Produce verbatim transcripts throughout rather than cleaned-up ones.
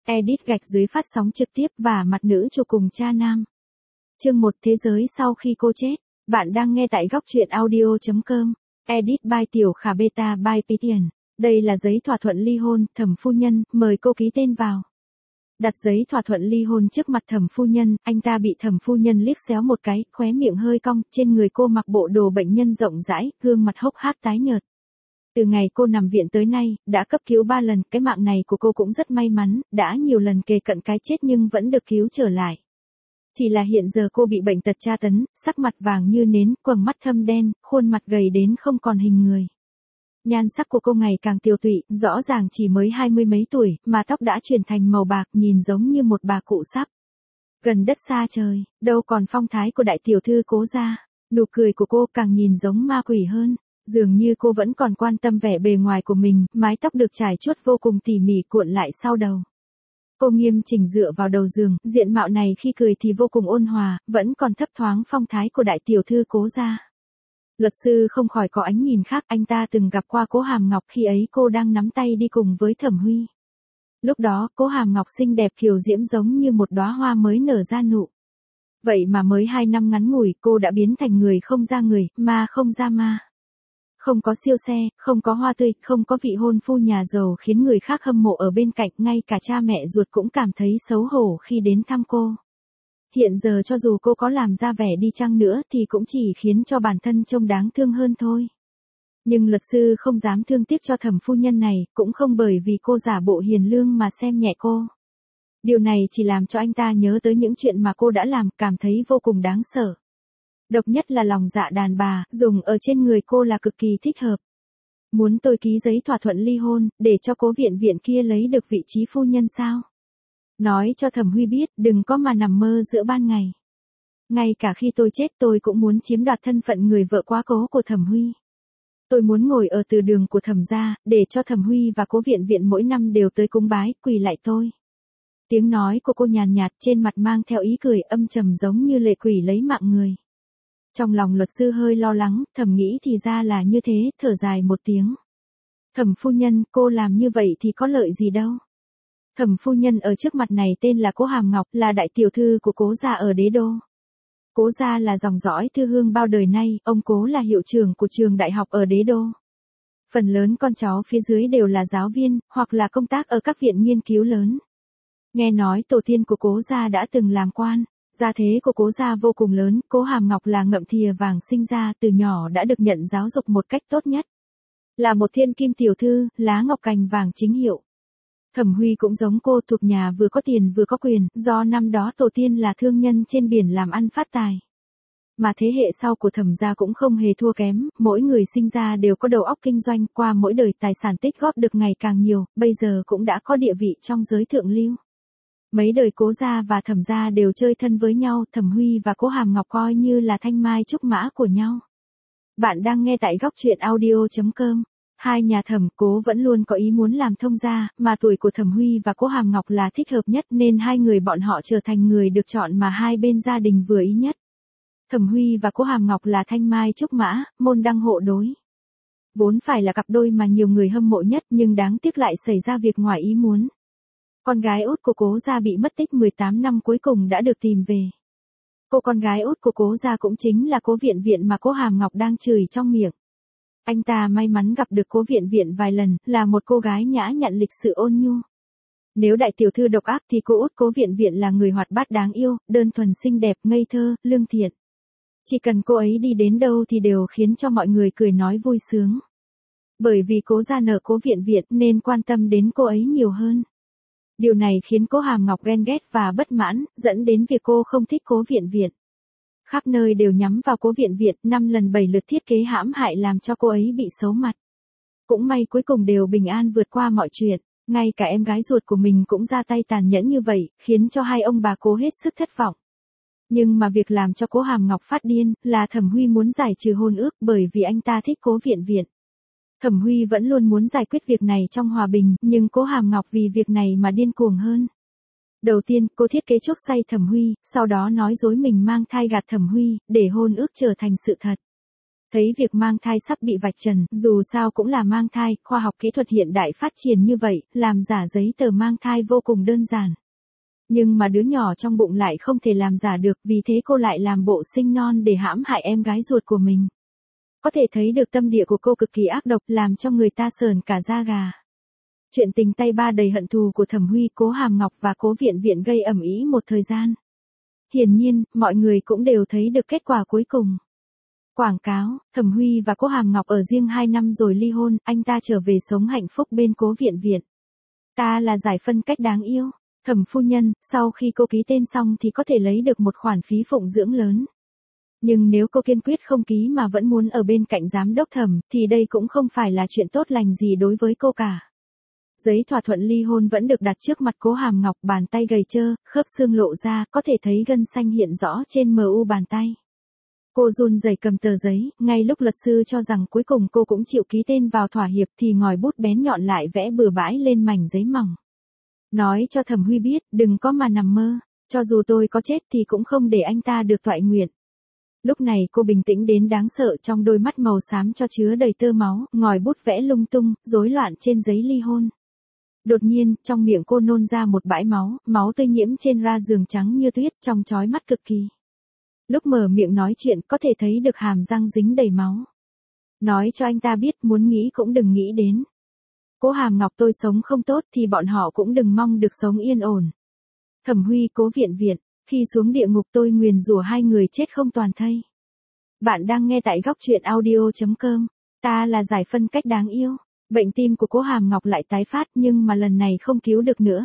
Edit gạch dưới phát sóng trực tiếp và mặt nữ chủ cùng cha nam. Chương một Thế giới sau khi cô chết. Bạn đang nghe tại góc truyện audio chấm com. Edit by Tiểu Khả Beta by Pitian. Đây là giấy thỏa thuận ly hôn, Thẩm phu nhân, mời cô ký tên vào. Đặt giấy thỏa thuận ly hôn trước mặt Thẩm phu nhân, anh ta bị Thẩm phu nhân liếc xéo một cái, khóe miệng hơi cong, trên người cô mặc bộ đồ bệnh nhân rộng rãi, gương mặt hốc hác tái nhợt. Từ ngày cô nằm viện tới nay, đã cấp cứu ba lần, cái mạng này của cô cũng rất may mắn, đã nhiều lần kề cận cái chết nhưng vẫn được cứu trở lại. Chỉ là hiện giờ cô bị bệnh tật tra tấn, sắc mặt vàng như nến, quầng mắt thâm đen, khuôn mặt gầy đến không còn hình người. Nhan sắc của cô ngày càng tiều tụy, rõ ràng chỉ mới hai mươi mấy tuổi, mà tóc đã chuyển thành màu bạc, nhìn giống như một bà cụ sắp gần đất xa trời, đâu còn phong thái của đại tiểu thư Cố gia. Nụ cười của cô càng nhìn giống ma quỷ hơn. Dường như cô vẫn còn quan tâm vẻ bề ngoài của mình, mái tóc được trải chuốt vô cùng tỉ mỉ cuộn lại sau đầu. Cô nghiêm chỉnh dựa vào đầu giường, diện mạo này khi cười thì vô cùng ôn hòa, vẫn còn thấp thoáng phong thái của đại tiểu thư Cố gia. Luật sư không khỏi có ánh nhìn khác, anh ta từng gặp qua Cố Hàm Ngọc khi ấy cô đang nắm tay đi cùng với Thẩm Huy. Lúc đó, Cố Hàm Ngọc xinh đẹp kiều diễm giống như một đóa hoa mới nở ra nụ. Vậy mà mới hai năm ngắn ngủi cô đã biến thành người không ra người, ma không ra ma. Không có siêu xe, không có hoa tươi, không có vị hôn phu nhà giàu khiến người khác hâm mộ ở bên cạnh, ngay cả cha mẹ ruột cũng cảm thấy xấu hổ khi đến thăm cô. Hiện giờ cho dù cô có làm ra vẻ đi chăng nữa thì cũng chỉ khiến cho bản thân trông đáng thương hơn thôi. Nhưng luật sư không dám thương tiếc cho Thẩm phu nhân này, cũng không bởi vì cô giả bộ hiền lương mà xem nhẹ cô. Điều này chỉ làm cho anh ta nhớ tới những chuyện mà cô đã làm, cảm thấy vô cùng đáng sợ. Độc nhất là lòng dạ đàn bà, dùng ở trên người cô là cực kỳ thích hợp. Muốn tôi ký giấy thỏa thuận ly hôn, để cho Cố viện viện kia lấy được vị trí phu nhân sao? Nói cho Thẩm Huy biết, đừng có mà nằm mơ giữa ban ngày. Ngay cả khi tôi chết tôi cũng muốn chiếm đoạt thân phận người vợ quá cố của Thẩm Huy. Tôi muốn ngồi ở từ đường của Thẩm gia, để cho Thẩm Huy và Cố viện viện mỗi năm đều tới cúng bái, quỳ lại tôi. Tiếng nói của cô nhàn nhạt, trên mặt mang theo ý cười âm trầm giống như lệ quỷ lấy mạng người. Trong lòng luật sư hơi lo lắng, thầm nghĩ thì ra là như thế, thở dài một tiếng. Thẩm phu nhân, cô làm như vậy thì có lợi gì đâu. Thẩm phu nhân ở trước mặt này tên là Cố Hàm Ngọc, là đại tiểu thư của Cố gia ở đế đô. Cố gia là dòng dõi thư hương bao đời nay, ông Cố là hiệu trưởng của trường đại học ở đế đô. Phần lớn con cháu phía dưới đều là giáo viên, hoặc là công tác ở các viện nghiên cứu lớn. Nghe nói tổ tiên của Cố gia đã từng làm quan. Gia thế của Cố gia vô cùng lớn, Cố Hàm Ngọc là ngậm thìa vàng sinh ra, từ nhỏ đã được nhận giáo dục một cách tốt nhất. Là một thiên kim tiểu thư, lá ngọc cành vàng chính hiệu. Thẩm Huy cũng giống cô, thuộc nhà vừa có tiền vừa có quyền, do năm đó tổ tiên là thương nhân trên biển làm ăn phát tài. Mà thế hệ sau của Thẩm gia cũng không hề thua kém, mỗi người sinh ra đều có đầu óc kinh doanh, qua mỗi đời tài sản tích góp được ngày càng nhiều, bây giờ cũng đã có địa vị trong giới thượng lưu. Mấy đời Cố gia và Thẩm gia đều chơi thân với nhau, Thẩm Huy và Cố Hàm Ngọc coi như là thanh mai trúc mã của nhau. Bạn đang nghe tại góc truyện audio chấm com. Hai nhà Thẩm Cố vẫn luôn có ý muốn làm thông gia, mà tuổi của Thẩm Huy và Cố Hàm Ngọc là thích hợp nhất nên hai người bọn họ trở thành người được chọn mà hai bên gia đình vừa ý nhất. Thẩm Huy và Cố Hàm Ngọc là thanh mai trúc mã, môn đăng hộ đối. Vốn phải là cặp đôi mà nhiều người hâm mộ nhất nhưng đáng tiếc lại xảy ra việc ngoài ý muốn. Con gái út của Cố gia bị mất tích mười tám năm cuối cùng đã được tìm về. Cô con gái út của Cố gia cũng chính là Cố viện viện mà Cố Hàm Ngọc đang chửi trong miệng. Anh ta may mắn gặp được Cố viện viện vài lần, là một cô gái nhã nhặn lịch sự ôn nhu. Nếu đại tiểu thư độc ác thì cô út Cố viện viện là người hoạt bát đáng yêu, đơn thuần xinh đẹp, ngây thơ, lương thiện. Chỉ cần cô ấy đi đến đâu thì đều khiến cho mọi người cười nói vui sướng. Bởi vì Cố gia nợ Cố viện viện nên quan tâm đến cô ấy nhiều hơn. Điều này khiến Cố Hàm Ngọc ghen ghét và bất mãn, dẫn đến việc cô không thích Cố viện viện. Khắp nơi đều nhắm vào Cố viện viện, năm lần bảy lượt thiết kế hãm hại làm cho cô ấy bị xấu mặt. Cũng may cuối cùng đều bình an vượt qua mọi chuyện, ngay cả em gái ruột của mình cũng ra tay tàn nhẫn như vậy, khiến cho hai ông bà Cố hết sức thất vọng. Nhưng mà việc làm cho Cố Hàm Ngọc phát điên, là Thẩm Huy muốn giải trừ hôn ước bởi vì anh ta thích Cố viện viện. Thẩm Huy vẫn luôn muốn giải quyết việc này trong hòa bình, nhưng Cố Hàm Ngọc vì việc này mà điên cuồng hơn. Đầu tiên, cô thiết kế chuốc say Thẩm Huy, sau đó nói dối mình mang thai gạt Thẩm Huy, để hôn ước trở thành sự thật. Thấy việc mang thai sắp bị vạch trần, dù sao cũng là mang thai, khoa học kỹ thuật hiện đại phát triển như vậy, làm giả giấy tờ mang thai vô cùng đơn giản. Nhưng mà đứa nhỏ trong bụng lại không thể làm giả được, vì thế cô lại làm bộ sinh non để hãm hại em gái ruột của mình. Có thể thấy được tâm địa của cô cực kỳ ác độc, làm cho người ta sờn cả da gà. Chuyện tình tay ba đầy hận thù của Thẩm Huy, Cố Hàm Ngọc và Cố Viện Viện gây ầm ĩ một thời gian. Hiển nhiên, mọi người cũng đều thấy được kết quả cuối cùng. Quảng cáo, Thẩm Huy và Cố Hàm Ngọc ở riêng hai năm rồi ly hôn, anh ta trở về sống hạnh phúc bên Cố Viện Viện. Ta là giải phân cách đáng yêu. Thẩm phu nhân, sau khi cô ký tên xong thì có thể lấy được một khoản phí phụng dưỡng lớn. Nhưng nếu cô kiên quyết không ký mà vẫn muốn ở bên cạnh giám đốc Thẩm, thì đây cũng không phải là chuyện tốt lành gì đối với cô cả. Giấy thỏa thuận ly hôn vẫn được đặt trước mặt Cố Hàm Ngọc, bàn tay gầy trơ, khớp xương lộ ra, có thể thấy gân xanh hiện rõ trên mờ u bàn tay. Cô run rẩy cầm tờ giấy, ngay lúc luật sư cho rằng cuối cùng cô cũng chịu ký tên vào thỏa hiệp thì ngòi bút bén nhọn lại vẽ bừa bãi lên mảnh giấy mỏng. Nói cho Thẩm Huy biết, đừng có mà nằm mơ, cho dù tôi có chết thì cũng không để anh ta được toại nguyện. Lúc này cô bình tĩnh đến đáng sợ, trong đôi mắt màu xám cho chứa đầy tơ máu, ngòi bút vẽ lung tung, rối loạn trên giấy ly hôn. Đột nhiên, trong miệng cô nôn ra một bãi máu, máu tươi nhiễm trên ra giường trắng như tuyết, trong chói mắt cực kỳ. Lúc mở miệng nói chuyện, có thể thấy được hàm răng dính đầy máu. Nói cho anh ta biết, muốn nghĩ cũng đừng nghĩ đến. Cố Hàm Ngọc, tôi sống không tốt thì bọn họ cũng đừng mong được sống yên ổn. Thẩm Huy, Cố Viện Viện, khi xuống địa ngục tôi nguyền rủa hai người chết không toàn thây. Bạn đang nghe tại góc truyện audio chấm com. Ta là giải phân cách đáng yêu. Bệnh tim của Cố Hàm Ngọc lại tái phát, nhưng mà lần này không cứu được nữa.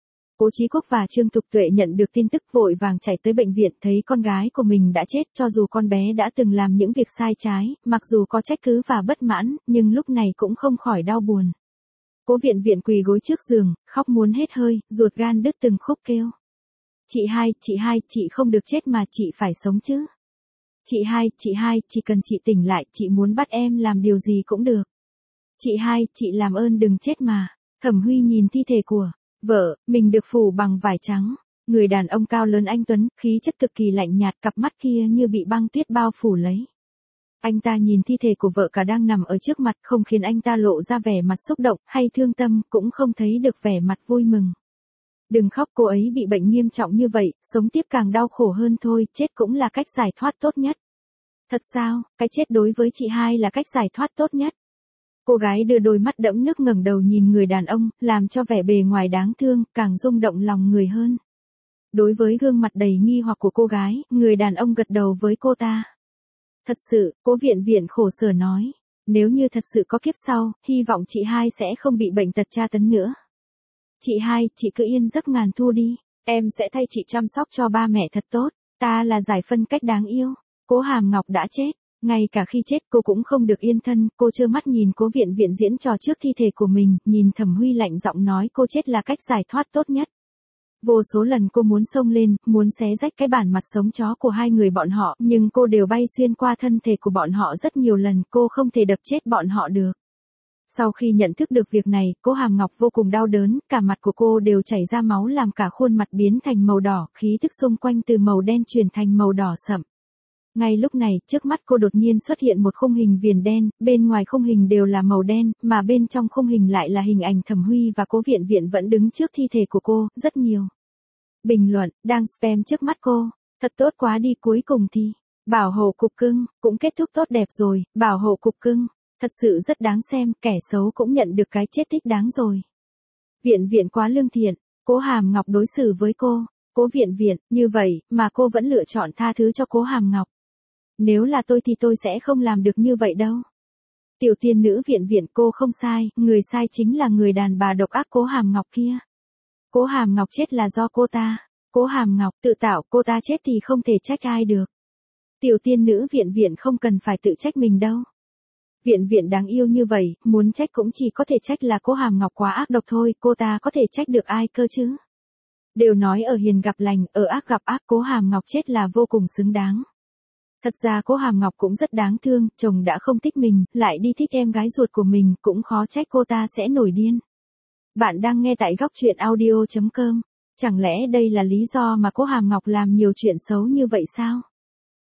Cố Chí Quốc và Trương Thục Tuệ nhận được tin tức vội vàng chạy tới bệnh viện, thấy con gái của mình đã chết. Cho dù con bé đã từng làm những việc sai trái, mặc dù có trách cứ và bất mãn, nhưng lúc này cũng không khỏi đau buồn. Cố Viện Viện quỳ gối trước giường, khóc muốn hết hơi, ruột gan đứt từng khúc kêu. Chị hai, chị hai, chị không được chết mà chị phải sống chứ. Chị hai, chị hai, chỉ cần chị tỉnh lại, chị muốn bắt em làm điều gì cũng được. Chị hai, chị làm ơn đừng chết mà. Thẩm Huy nhìn thi thể của vợ, mình được phủ bằng vải trắng. Người đàn ông cao lớn anh tuấn, khí chất cực kỳ lạnh nhạt, cặp mắt kia như bị băng tuyết bao phủ lấy. Anh ta nhìn thi thể của vợ cả đang nằm ở trước mặt, không khiến anh ta lộ ra vẻ mặt xúc động hay thương tâm, cũng không thấy được vẻ mặt vui mừng. Đừng khóc, cô ấy bị bệnh nghiêm trọng như vậy, sống tiếp càng đau khổ hơn thôi, chết cũng là cách giải thoát tốt nhất. Thật sao, cái chết đối với chị hai là cách giải thoát tốt nhất. Cô gái đưa đôi mắt đẫm nước ngẩng đầu nhìn người đàn ông, làm cho vẻ bề ngoài đáng thương, càng rung động lòng người hơn. Đối với gương mặt đầy nghi hoặc của cô gái, người đàn ông gật đầu với cô ta. Thật sự, Cố Viện Viện khổ sở nói, nếu như thật sự có kiếp sau, hy vọng chị hai sẽ không bị bệnh tật tra tấn nữa. Chị hai, chị cứ yên giấc ngàn thu đi, em sẽ thay chị chăm sóc cho ba mẹ thật tốt, ta là giải phân cách đáng yêu. Cố Hàm Ngọc đã chết, ngay cả khi chết cô cũng không được yên thân, cô trơ mắt nhìn Cố Viện Viện diễn trò trước thi thể của mình, nhìn Thẩm Huy lạnh giọng nói cô chết là cách giải thoát tốt nhất. Vô số lần cô muốn xông lên, muốn xé rách cái bản mặt sống chó của hai người bọn họ, nhưng cô đều bay xuyên qua thân thể của bọn họ rất nhiều lần, cô không thể đập chết bọn họ được. Sau khi nhận thức được việc này, Cố Hàm Ngọc vô cùng đau đớn, cả mặt của cô đều chảy ra máu làm cả khuôn mặt biến thành màu đỏ, khí tức xung quanh từ màu đen chuyển thành màu đỏ sậm. Ngay lúc này, trước mắt cô đột nhiên xuất hiện một khung hình viền đen, bên ngoài khung hình đều là màu đen, mà bên trong khung hình lại là hình ảnh Thẩm Huy và Cố Viện Viện vẫn đứng trước thi thể của cô, rất nhiều bình luận đang spam trước mắt cô. Thật tốt quá đi, cuối cùng thì bảo hộ cục cưng cũng kết thúc tốt đẹp rồi, bảo hộ cục cưng thật sự rất đáng xem, kẻ xấu cũng nhận được cái chết thích đáng rồi. Viện Viện quá lương thiện, Cố Hàm Ngọc đối xử với cô, Cố Viện Viện như vậy mà cô vẫn lựa chọn tha thứ cho Cố Hàm Ngọc. Nếu là tôi thì tôi sẽ không làm được như vậy đâu. Tiểu tiên nữ Viện Viện, cô không sai, người sai chính là người đàn bà độc ác Cố Hàm Ngọc kia. Cố Hàm Ngọc chết là do cô ta. Cố Hàm Ngọc tự tạo, cô ta chết thì không thể trách ai được. Tiểu tiên nữ Viện Viện không cần phải tự trách mình đâu. Viện Viện đáng yêu như vậy, muốn trách cũng chỉ có thể trách là Cố Hàm Ngọc quá ác độc thôi, cô ta có thể trách được ai cơ chứ. Đều nói ở hiền gặp lành, ở ác gặp ác, Cố Hàm Ngọc chết là vô cùng xứng đáng. Thật ra Cố Hàm Ngọc cũng rất đáng thương, chồng đã không thích mình, lại đi thích em gái ruột của mình, cũng khó trách cô ta sẽ nổi điên. Bạn đang nghe tại góc truyện audio chấm com. Chẳng lẽ đây là lý do mà Cố Hàm Ngọc làm nhiều chuyện xấu như vậy sao?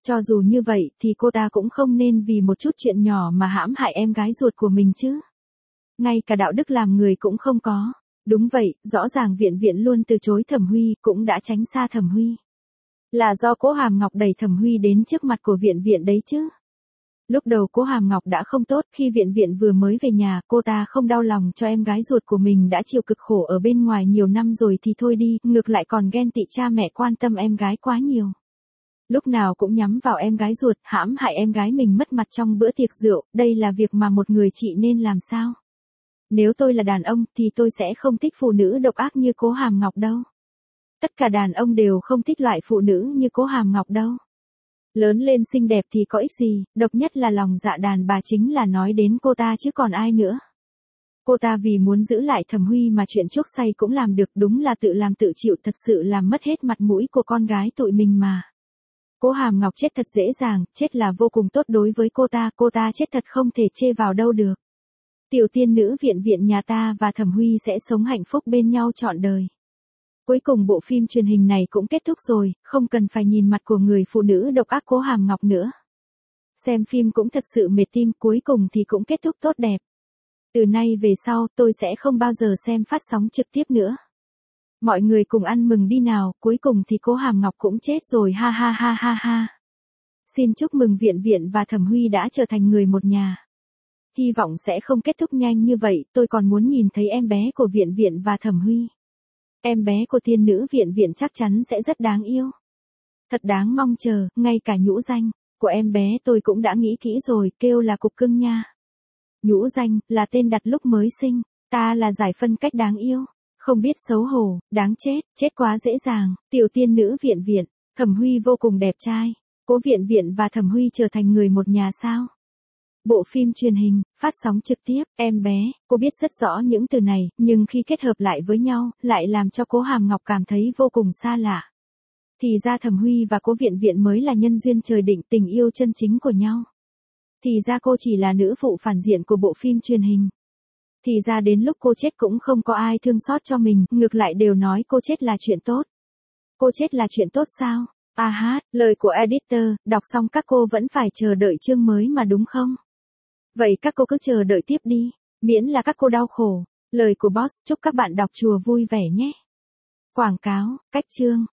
Cho dù như vậy thì cô ta cũng không nên vì một chút chuyện nhỏ mà hãm hại em gái ruột của mình chứ. Ngay cả đạo đức làm người cũng không có. Đúng vậy, rõ ràng Viện Viện luôn từ chối Thẩm Huy, cũng đã tránh xa Thẩm Huy. Là do Cố Hàm Ngọc đẩy Thẩm Huy đến trước mặt của Viện Viện đấy chứ. Lúc đầu Cố Hàm Ngọc đã không tốt, khi Viện Viện vừa mới về nhà, cô ta không đau lòng cho em gái ruột của mình đã chịu cực khổ ở bên ngoài nhiều năm rồi thì thôi đi, ngược lại còn ghen tị cha mẹ quan tâm em gái quá nhiều. Lúc nào cũng nhắm vào em gái ruột, hãm hại em gái mình mất mặt trong bữa tiệc rượu, đây là việc mà một người chị nên làm sao? Nếu tôi là đàn ông thì tôi sẽ không thích phụ nữ độc ác như Cố Hàm Ngọc đâu. Tất cả đàn ông đều không thích loại phụ nữ như Cố Hàm Ngọc đâu. Lớn lên xinh đẹp thì có ích gì, độc nhất là lòng dạ đàn bà chính là nói đến cô ta chứ còn ai nữa. Cô ta vì muốn giữ lại Thẩm Huy mà chuyện chuốc say cũng làm được, đúng là tự làm tự chịu, thật sự làm mất hết mặt mũi của con gái tụi mình mà. Cố Hàm Ngọc chết thật dễ dàng, chết là vô cùng tốt đối với cô ta, cô ta chết thật không thể chê vào đâu được. Tiểu tiên nữ Viện Viện nhà ta và Thẩm Huy sẽ sống hạnh phúc bên nhau trọn đời. Cuối cùng bộ phim truyền hình này cũng kết thúc rồi, không cần phải nhìn mặt của người phụ nữ độc ác Cố Hàm Ngọc nữa. Xem phim cũng thật sự mệt tim, cuối cùng thì cũng kết thúc tốt đẹp. Từ nay về sau, tôi sẽ không bao giờ xem phát sóng trực tiếp nữa. Mọi người cùng ăn mừng đi nào, cuối cùng thì Cố Hàm Ngọc cũng chết rồi, ha ha ha ha ha. Xin chúc mừng Viện Viện và Thẩm Huy đã trở thành người một nhà. Hy vọng sẽ không kết thúc nhanh như vậy, tôi còn muốn nhìn thấy em bé của Viện Viện và Thẩm Huy. Em bé của tiên nữ Viện Viện chắc chắn sẽ rất đáng yêu. Thật đáng mong chờ, ngay cả nhũ danh của em bé tôi cũng đã nghĩ kỹ rồi, kêu là Cục Cưng nha. Nhũ danh là tên đặt lúc mới sinh, ta là giải phân cách đáng yêu, không biết xấu hổ, đáng chết, chết quá dễ dàng. Tiểu tiên nữ Viện Viện, Thẩm Huy vô cùng đẹp trai. Cố Viện Viện và Thẩm Huy trở thành người một nhà sao? Bộ phim truyền hình, phát sóng trực tiếp, em bé, cô biết rất rõ những từ này, nhưng khi kết hợp lại với nhau, lại làm cho Cố Hàm Ngọc cảm thấy vô cùng xa lạ. Thì ra Thẩm Huy và Cố Viện Viện mới là nhân duyên trời định, tình yêu chân chính của nhau. Thì ra cô chỉ là nữ phụ phản diện của bộ phim truyền hình. Thì ra đến lúc cô chết cũng không có ai thương xót cho mình, ngược lại đều nói cô chết là chuyện tốt. Cô chết là chuyện tốt sao? À hát, lời của editor, đọc xong các cô vẫn phải chờ đợi chương mới mà đúng không? Vậy các cô cứ chờ đợi tiếp đi, miễn là các cô đau khổ. Lời của boss, chúc các bạn đọc chùa vui vẻ nhé. Quảng cáo, cách chương.